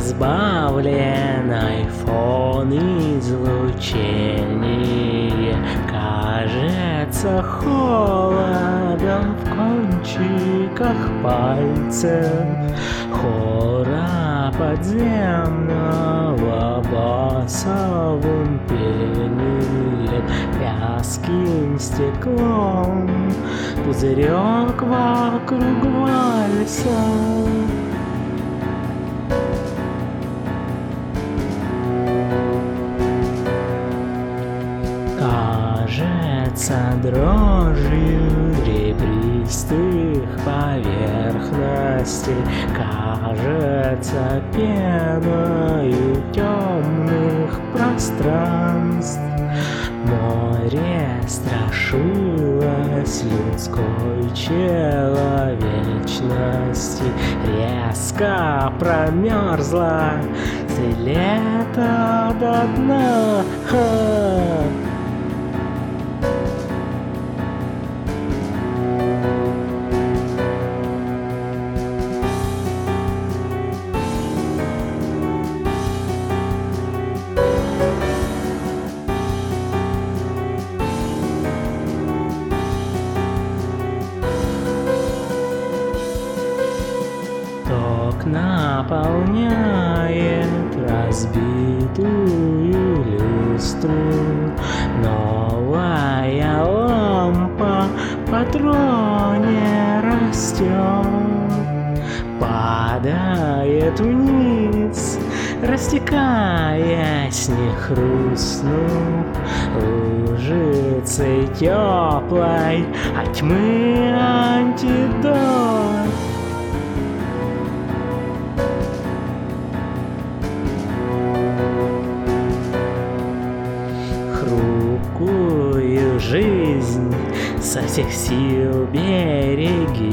разбавленной фон излучения кажется холодом в кончиках пальцев хора подземного басовым пением вязким стеклом пузырек вокруг вальса. Кажется дрожью ребристых поверхностей, кажется пеною темных пространств. Море страшилось людской человечности, резко промерзла с лета до дна. Наполняет разбитую люстру. Новая лампа в патроне растет, падает вниз, растекаясь, не хрустнув лужицей теплой от тьмы антидот. Хрупкую жизнь со всех сил береги,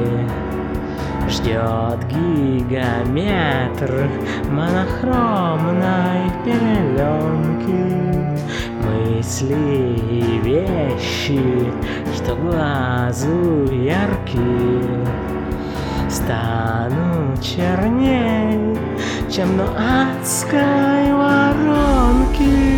ждет гигаметр монохромной пеленки. Мысли и вещи, что глазу яркие, станут черней, чем на адской воронке.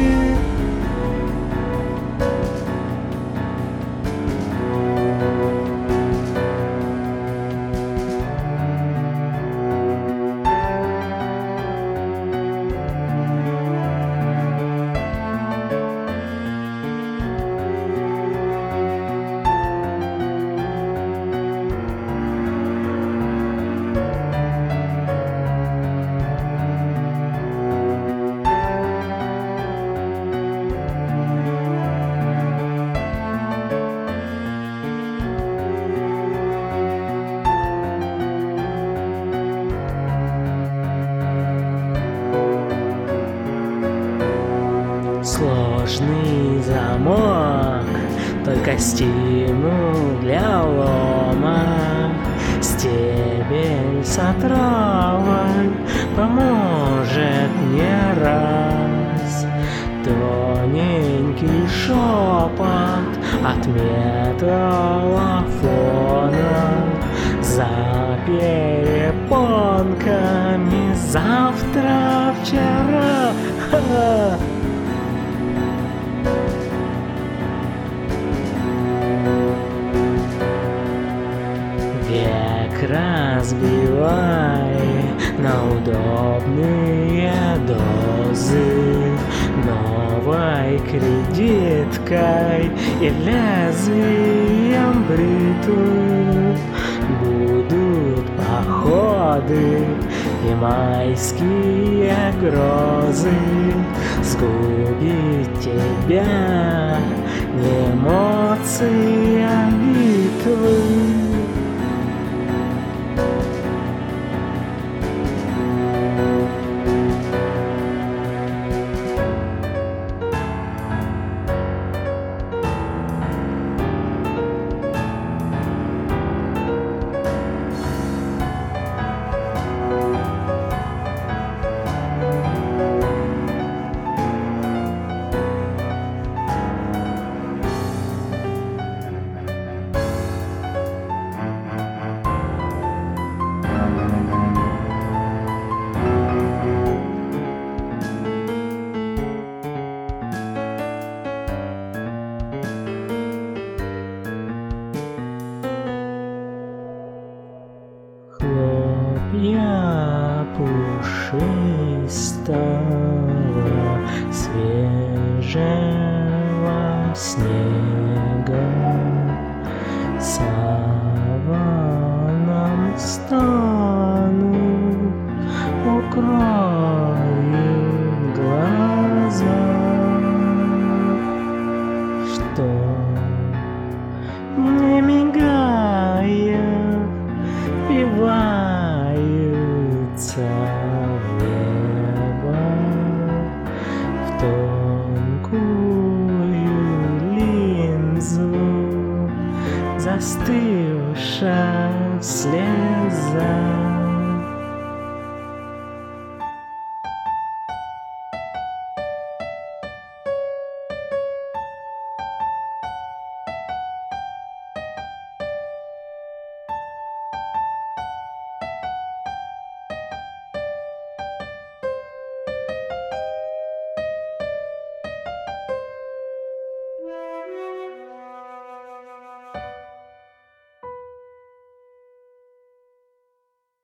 Сложный замок, только стимул для лома. Стебель с отравой поможет не раз. Тоненький шепот от металлофона за перепонками. Завтра, вчера. Век разбивай на удобные дозы новой кредиткой и лезвием бритвы. Будут походы и майские грозы сгубить тебя, не эмоции, а битвы. саваном стану, укроют глаза, что не мигая впиваются в небо, в тонкую линзу застывшая слеза.